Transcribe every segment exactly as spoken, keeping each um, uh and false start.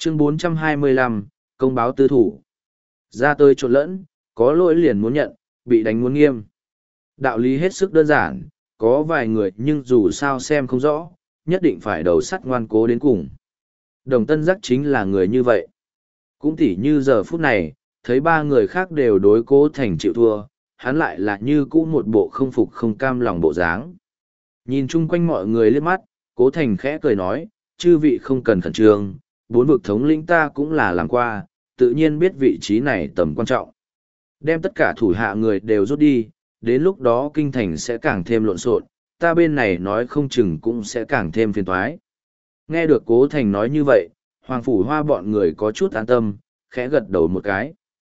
Chương bốn trăm hai mươi lăm, công báo tư thủ. Ra tôi trộn lẫn, có lỗi liền muốn nhận, bị đánh muốn nghiêm. Đạo lý hết sức đơn giản, có vài người nhưng dù sao xem không rõ, nhất định phải đầu sắt ngoan cố đến cùng. Đồng Tân Giác chính là người như vậy. Cũng tỉ như giờ phút này, thấy ba người khác đều đối Cố Thành chịu thua, hắn lại là như cũ một bộ không phục không cam lòng bộ dáng. Nhìn chung quanh mọi người liếc mắt, Cố Thành khẽ cười nói, chư vị không cần khẩn trương, bốn vực thống lĩnh ta cũng là làm qua, tự nhiên biết vị trí này tầm quan trọng. Đem tất cả thủ hạ người đều rút đi, đến lúc đó kinh thành sẽ càng thêm lộn xộn, ta bên này nói không chừng cũng sẽ càng thêm phiền toái. Nghe được Cố Thành nói như vậy, Hoàng Phủ Hoa bọn người có chút an tâm, khẽ gật đầu một cái.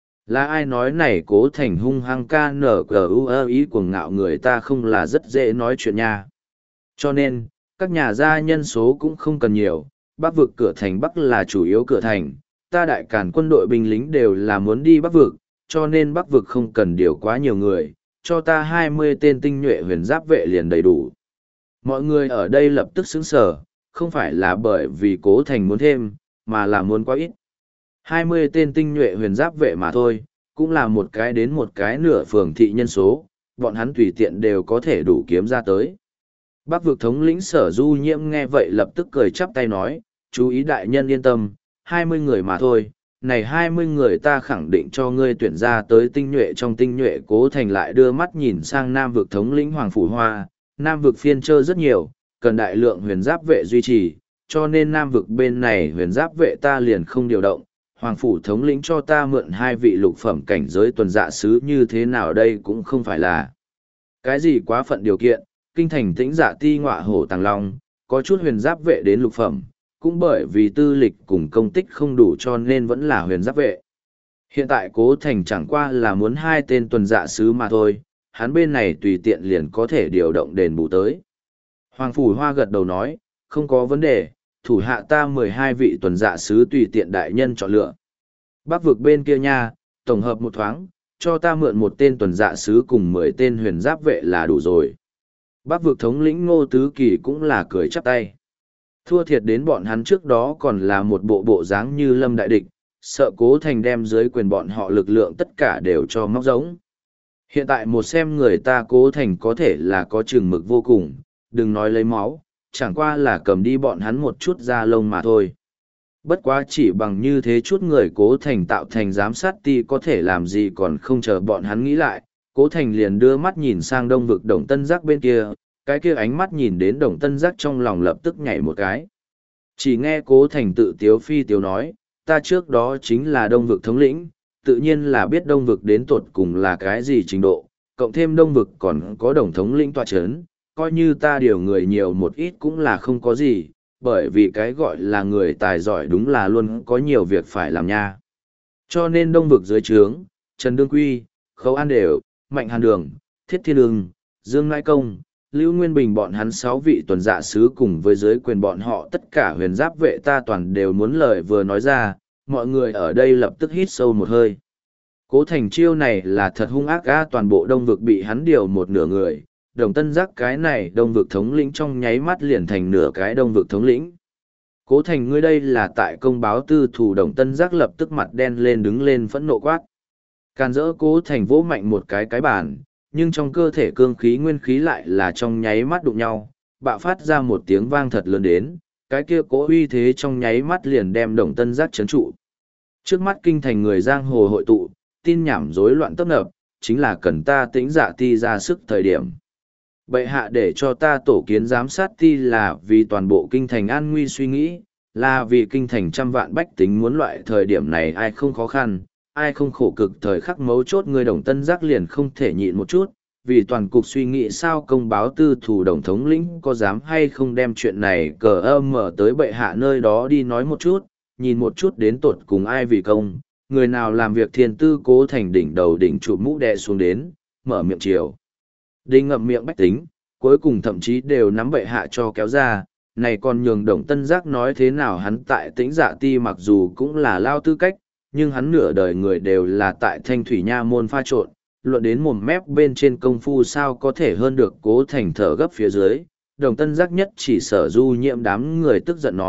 Là ai nói này Cố Thành hung hăng ca nở cờ ưu ơ ý cuồng ngạo người ta không là rất dễ nói chuyện nha. Cho nên, các nhà gia nhân số cũng không cần nhiều, Bắc vực cửa thành Bắc là chủ yếu cửa thành, ta đại càn quân đội binh lính đều là muốn đi Bắc vực, cho nên Bắc vực không cần điều quá nhiều người, cho ta hai mươi tên tinh nhuệ huyền giáp vệ liền đầy đủ. Mọi người ở đây lập tức sững sờ, không phải là bởi vì Cố Thành muốn thêm, mà là muốn quá ít. hai mươi tên tinh nhuệ huyền giáp vệ mà thôi, cũng là một cái đến một cái nửa phường thị nhân số, bọn hắn tùy tiện đều có thể đủ kiếm ra tới. Bắc vực thống lĩnh Sở Du Nhiễm nghe vậy lập tức cười chắp tay nói, chú ý đại nhân yên tâm, hai mươi người mà thôi, này hai mươi người ta khẳng định cho ngươi tuyển ra tới tinh nhuệ trong tinh nhuệ. Cố Thành lại đưa mắt nhìn sang Nam vực thống lĩnh Hoàng Phủ Hoa, Nam vực phiên trơ rất nhiều, cần đại lượng huyền giáp vệ duy trì, cho nên Nam vực bên này huyền giáp vệ ta liền không điều động. Hoàng Phủ thống lĩnh cho ta mượn hai vị lục phẩm cảnh giới tuần dạ sứ như thế nào đây cũng không phải là cái gì quá phận điều kiện. Kinh thành Tĩnh Dạ Ti ngọa hổ tàng long, có chút huyền giáp vệ đến lục phẩm, cũng bởi vì tư lịch cùng công tích không đủ cho nên vẫn là huyền giáp vệ. Hiện tại Cố Thành chẳng qua là muốn hai tên tuần dạ sứ mà thôi, hắn bên này tùy tiện liền có thể điều động đền bù tới. Hoàng Phủ Hoa gật đầu nói, không có vấn đề, thủ hạ ta mười hai vị tuần dạ sứ tùy tiện đại nhân chọn lựa. Bắc vực bên kia nha, tổng hợp một thoáng, cho ta mượn một tên tuần dạ sứ cùng mười tên huyền giáp vệ là đủ rồi. Bắc vực thống lĩnh Ngô Tứ Kỳ cũng là cười chắp tay. Thua thiệt đến bọn hắn trước đó còn là một bộ bộ dáng như lâm đại địch, sợ Cố Thành đem dưới quyền bọn họ lực lượng tất cả đều cho móc giống. Hiện tại một xem người ta Cố Thành có thể là có chừng mực vô cùng, đừng nói lấy máu, chẳng qua là cầm đi bọn hắn một chút da lông mà thôi. Bất quá chỉ bằng như thế chút người Cố Thành tạo thành giám sát ti có thể làm gì còn không chờ bọn hắn nghĩ lại, Cố Thành liền đưa mắt nhìn sang đông vực Đồng Tân Giác bên kia, cái kia ánh mắt nhìn đến Đồng Tân Giác trong lòng lập tức nhảy một cái. Chỉ nghe Cố Thành tự tiếu phi tiếu nói, ta trước đó chính là đông vực thống lĩnh, tự nhiên là biết đông vực đến tột cùng là cái gì trình độ, cộng thêm đông vực còn có đồng thống lĩnh tọa chấn, coi như ta điều người nhiều một ít cũng là không có gì, bởi vì cái gọi là người tài giỏi đúng là luôn có nhiều việc phải làm nha. Cho nên đông vực dưới trướng, Trần Đương Quy, Khấu An Đều, Mạnh Hàn Đường, Thiết Thiên Ưng, Dương Ngai Công, Lưu Nguyên Bình bọn hắn sáu vị tuần dạ sứ cùng với dưới quyền bọn họ tất cả huyền giáp vệ ta toàn đều muốn lời vừa nói ra, mọi người ở đây lập tức hít sâu một hơi. Cố Thành chiêu này là thật hung ác ga, toàn bộ đông vực bị hắn điều một nửa người, Đồng Tân Giác cái này đông vực thống lĩnh trong nháy mắt liền thành nửa cái đông vực thống lĩnh. Cố Thành ngươi đây là tại công báo tư thủ. Đồng Tân Giác lập tức mặt đen lên đứng lên phẫn nộ quát. Càn rỡ Cố Thành vỗ mạnh một cái cái bàn, nhưng trong cơ thể cương khí nguyên khí lại là trong nháy mắt đụng nhau, bạo phát ra một tiếng vang thật lớn đến, cái kia cố uy thế trong nháy mắt liền đem Đồng Tân Giác chấn trụ. Trước mắt kinh thành người giang hồ hội tụ, tin nhảm rối loạn tấp nập, chính là cần ta Tĩnh Dạ Ti ra sức thời điểm. Bệ hạ để cho ta tổ kiến giám sát ti là vì toàn bộ kinh thành an nguy suy nghĩ, là vì kinh thành trăm vạn bách tính muốn loại thời điểm này ai không khó khăn, ai không khổ cực thời khắc mấu chốt. Người Đồng Tân Giác liền không thể nhịn một chút, vì toàn cục suy nghĩ sao công báo tư thủ Đồng thống lĩnh có dám hay không đem chuyện này cờ âm mở tới bệ hạ nơi đó đi nói một chút, nhìn một chút đến tột cùng ai vì công, người nào làm việc thiên tư. Cố Thành đỉnh đầu đỉnh trụ mũ đè xuống đến, mở miệng chiều đinh ngậm miệng bách tính, cuối cùng thậm chí đều nắm bệ hạ cho kéo ra, này còn nhường Đồng Tân Giác nói thế nào. Hắn tại Tĩnh Dạ Ti mặc dù cũng là lao tư cách, nhưng hắn nửa đời người đều là tại Thanh Thủy Nha môn pha trộn, luận đến mồm mép bên trên công phu sao có thể hơn được. Cố Thành thở gấp phía dưới, Đồng Tân Giác nhất chỉ Sở Du Nhiễm đám người tức giận nói,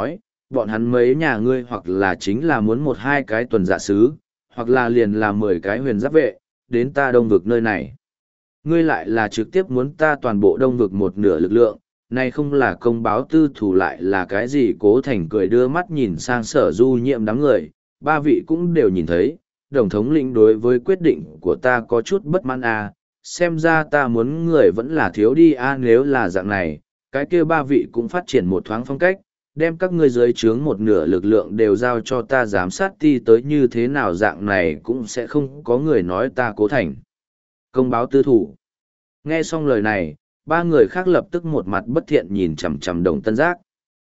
bọn hắn mấy nhà ngươi hoặc là chính là muốn một hai cái tuần dạ sứ, hoặc là liền là mười cái huyền giáp vệ, đến ta đông vực nơi này. Ngươi lại là trực tiếp muốn ta toàn bộ đông vực một nửa lực lượng, này không là công báo tư thủ lại là cái gì. Cố Thành cười đưa mắt nhìn sang Sở Du Nhiệm đám người, ba vị cũng đều nhìn thấy, đồng thống lĩnh đối với quyết định của ta có chút bất mãn à, xem ra ta muốn người vẫn là thiếu đi à, nếu là dạng này, cái kia ba vị cũng phát triển một thoáng phong cách, đem các ngươi dưới trướng một nửa lực lượng đều giao cho ta giám sát ti tới, như thế nào dạng này cũng sẽ không có người nói ta Cố Thành công báo tư thủ. Nghe xong lời này, ba người khác lập tức một mặt bất thiện nhìn chằm chằm Đồng Tân Giác.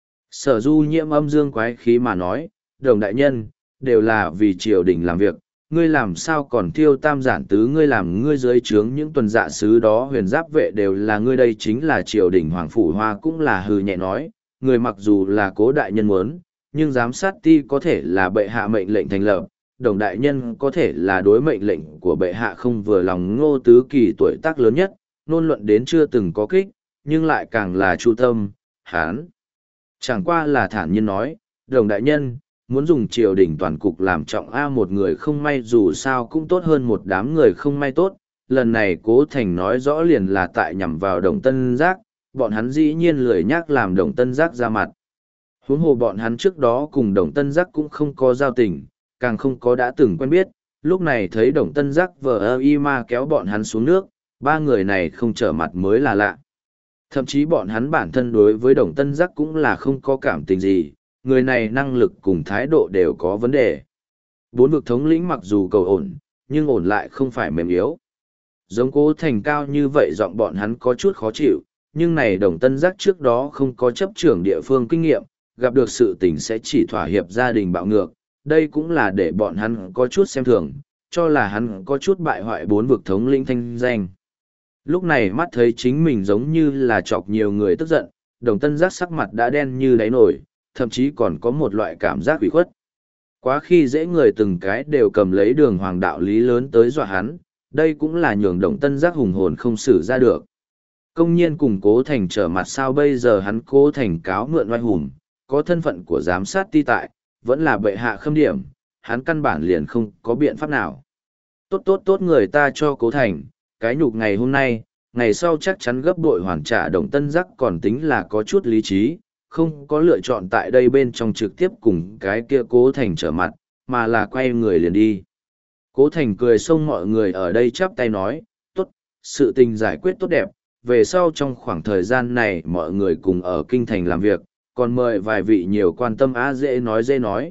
Sở Du Nhiễm âm dương quái khí mà nói, Đồng đại nhân, đều là vì triều đình làm việc, ngươi làm sao còn thiêu tam giản tứ, ngươi làm ngươi dưới trướng những tuần dạ sứ đó huyền giáp vệ đều là ngươi, đây chính là triều đình. Hoàng Phủ Hoa cũng là hừ nhẹ nói, người mặc dù là Cố đại nhân muốn, nhưng giám sát ti có thể là bệ hạ mệnh lệnh thành lập, Đồng đại nhân có thể là đối mệnh lệnh của bệ hạ không vừa lòng. Ngô Tứ Kỳ tuổi tác lớn nhất, nôn luận đến chưa từng có kích, nhưng lại càng là chu tâm, hán. Chẳng qua là thản nhiên nói, Đồng đại nhân, muốn dùng triều đình toàn cục làm trọng a, một người không may dù sao cũng tốt hơn một đám người không may tốt. Lần này Cố Thành nói rõ liền là tại nhằm vào Đồng Tân Giác, bọn hắn dĩ nhiên lười nhác làm Đồng Tân Giác ra mặt. Huống hồ bọn hắn trước đó cùng Đồng Tân Giác cũng không có giao tình, càng không có đã từng quen biết, lúc này thấy Đồng Tân Giác vờ ơ y ma kéo bọn hắn xuống nước, ba người này không trở mặt mới là lạ. Thậm chí bọn hắn bản thân đối với Đồng Tân Giác cũng là không có cảm tình gì, người này năng lực cùng thái độ đều có vấn đề. Bốn vực thống lĩnh mặc dù cầu ổn, nhưng ổn lại không phải mềm yếu. Giống Cố Thành cao như vậy giọng bọn hắn có chút khó chịu, nhưng này Đồng Tân Giác trước đó không có chấp trưởng địa phương kinh nghiệm, gặp được sự tình sẽ chỉ thỏa hiệp gia đình bạo ngược, đây cũng là để bọn hắn có chút xem thường, cho là hắn có chút bại hoại bốn vực thống lĩnh thanh danh. Lúc này mắt thấy chính mình giống như là chọc nhiều người tức giận, Đồng Tân Giác sắc mặt đã đen như đáy nổi, thậm chí còn có một loại cảm giác ủy khuất. Quá khi dễ người từng cái đều cầm lấy đường hoàng đạo lý lớn tới dọa hắn, đây cũng là nhường Đồng Tân Giác hùng hồn không xử ra được. Công nhiên cùng Cố Thành trở mặt, sao bây giờ hắn Cố Thành cáo mượn oai hùng, có thân phận của giám sát ti tại, vẫn là bệ hạ khâm điểm, hắn căn bản liền không có biện pháp nào. Tốt tốt tốt, người ta cho Cố Thành, cái nhục ngày hôm nay, ngày sau chắc chắn gấp bội hoàn trả. Đồng Tân Giác còn tính là có chút lý trí, không có lựa chọn tại đây bên trong trực tiếp cùng cái kia Cố Thành trở mặt, mà là quay người liền đi. Cố Thành cười xông mọi người ở đây chắp tay nói, tốt, sự tình giải quyết tốt đẹp, về sau trong khoảng thời gian này mọi người cùng ở kinh thành làm việc, còn mời vài vị nhiều quan tâm á, dễ nói dễ nói.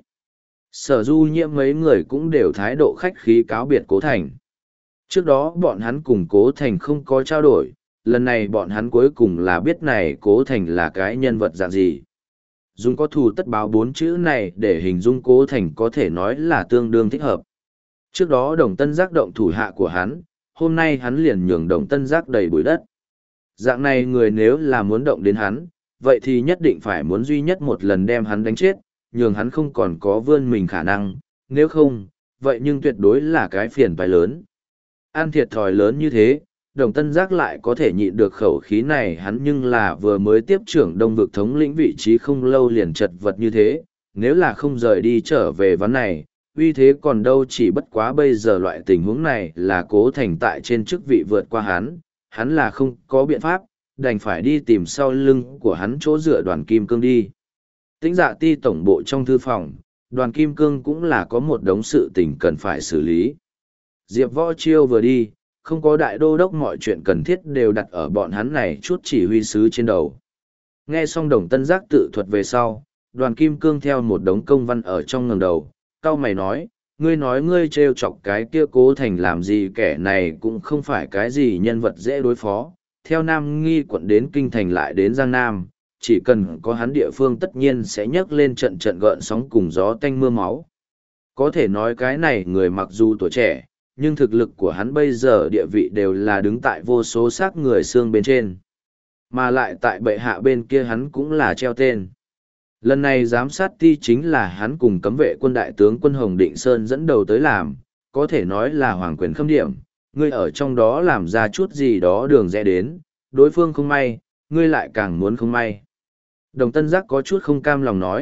Sở Du Nhiễm mấy người cũng đều thái độ khách khí cáo biệt Cố Thành. Trước đó bọn hắn cùng Cố Thành không có trao đổi, lần này bọn hắn cuối cùng là biết này Cố Thành là cái nhân vật dạng gì. Dùng có thù tất báo bốn chữ này để hình dung Cố Thành có thể nói là tương đương thích hợp. Trước đó Đồng Tân Giác động thủ hạ của hắn, hôm nay hắn liền nhường Đồng Tân Giác đầy bụi đất. Dạng này người nếu là muốn động đến hắn, vậy thì nhất định phải muốn duy nhất một lần đem hắn đánh chết, nhường hắn không còn có vươn mình khả năng, nếu không, vậy nhưng tuyệt đối là cái phiền phải lớn. Ăn thiệt thòi lớn như thế, Đồng Tân Giác lại có thể nhịn được khẩu khí này, hắn nhưng là vừa mới tiếp trưởng đông vực thống lĩnh vị trí không lâu liền chật vật như thế, nếu là không rời đi trở về ván này, uy thế còn đâu, chỉ bất quá bây giờ loại tình huống này là Cố Thành tại trên chức vị vượt qua hắn, hắn là không có biện pháp, đành phải đi tìm sau lưng của hắn chỗ dựa Đoàn Kim Cương đi. Tĩnh Dạ Ti tổng bộ trong thư phòng, Đoàn Kim Cương cũng là có một đống sự tình cần phải xử lý. Diệp Võ Chiêu vừa đi, không có đại đô đốc, mọi chuyện cần thiết đều đặt ở bọn hắn này chút chỉ huy sứ trên đầu. Nghe xong Đồng Tân Giác tự thuật về sau, Đoàn Kim Cương theo một đống công văn ở trong ngẩng đầu, cau mày nói, ngươi nói ngươi trêu chọc cái kia Cố Thành làm gì, kẻ này cũng không phải cái gì nhân vật dễ đối phó, theo Nam Nghi quận đến Kinh Thành lại đến Giang Nam, chỉ cần có hắn địa phương tất nhiên sẽ nhấc lên trận trận gợn sóng cùng gió tanh mưa máu. Có thể nói cái này người mặc dù tuổi trẻ, nhưng thực lực của hắn bây giờ địa vị đều là đứng tại vô số xác người xương bên trên. Mà lại tại bệ hạ bên kia hắn cũng là treo tên. Lần này giám sát ti chính là hắn cùng cấm vệ quân đại tướng quân Hồng Định Sơn dẫn đầu tới làm, có thể nói là hoàng quyền khâm điểm, ngươi ở trong đó làm ra chút gì đó đường rẽ đến, đối phương không may, ngươi lại càng muốn không may. Đồng Tân Giác có chút không cam lòng nói,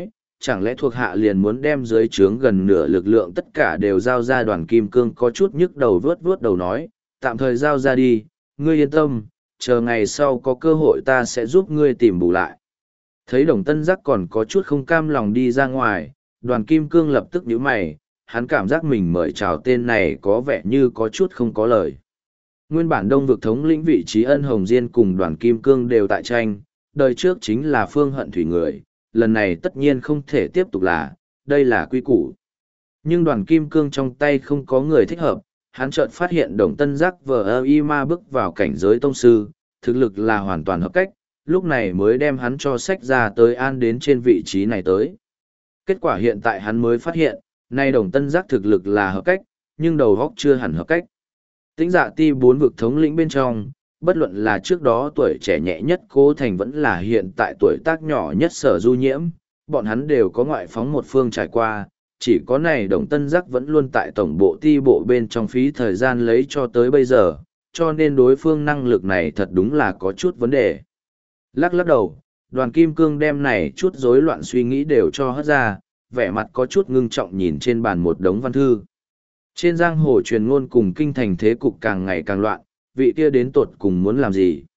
chẳng lẽ thuộc hạ liền muốn đem dưới trướng gần nửa lực lượng tất cả đều giao ra đoàn kim cương có chút nhức đầu vuốt vuốt đầu nói, tạm thời giao ra đi, ngươi yên tâm, chờ ngày sau có cơ hội ta sẽ giúp ngươi tìm bù lại. Thấy đồng tân giác còn có chút không cam lòng đi ra ngoài, đoàn kim cương lập tức nhíu mày, hắn cảm giác mình mời chào tên này có vẻ như có chút không có lời. Nguyên bản đông vực thống lĩnh vị trí Ân Hồng Diên cùng đoàn kim cương đều tại tranh, đời trước chính là Phương Hận Thủy người, lần này tất nhiên không thể tiếp tục là, đây là quy củ. Nhưng đoàn kim cương trong tay không có người thích hợp, hắn chợt phát hiện đồng tân giác vờ ơ y ma bước vào cảnh giới tông sư, thực lực là hoàn toàn hợp cách, lúc này mới đem hắn cho sách ra tới an đến trên vị trí này tới. Kết quả hiện tại hắn mới phát hiện, nay đồng tân giác thực lực là hợp cách, nhưng đầu góc chưa hẳn hợp cách. Tĩnh dạ ti bốn vực thống lĩnh bên trong, bất luận là trước đó tuổi trẻ nhẹ nhất Cố Thành vẫn là hiện tại tuổi tác nhỏ nhất Sở Du Nhiễm, bọn hắn đều có ngoại phóng một phương trải qua, chỉ có này đồng tân giác vẫn luôn tại tổng bộ ti bộ bên trong phí thời gian lấy cho tới bây giờ, cho nên đối phương năng lực này thật đúng là có chút vấn đề. Lắc lắc đầu, đoàn kim cương đem này chút rối loạn suy nghĩ đều cho hất ra, vẻ mặt có chút ngưng trọng nhìn trên bàn một đống văn thư. Trên giang hồ truyền ngôn cùng kinh thành thế cục càng ngày càng loạn, vị kia đến tột cùng muốn làm gì?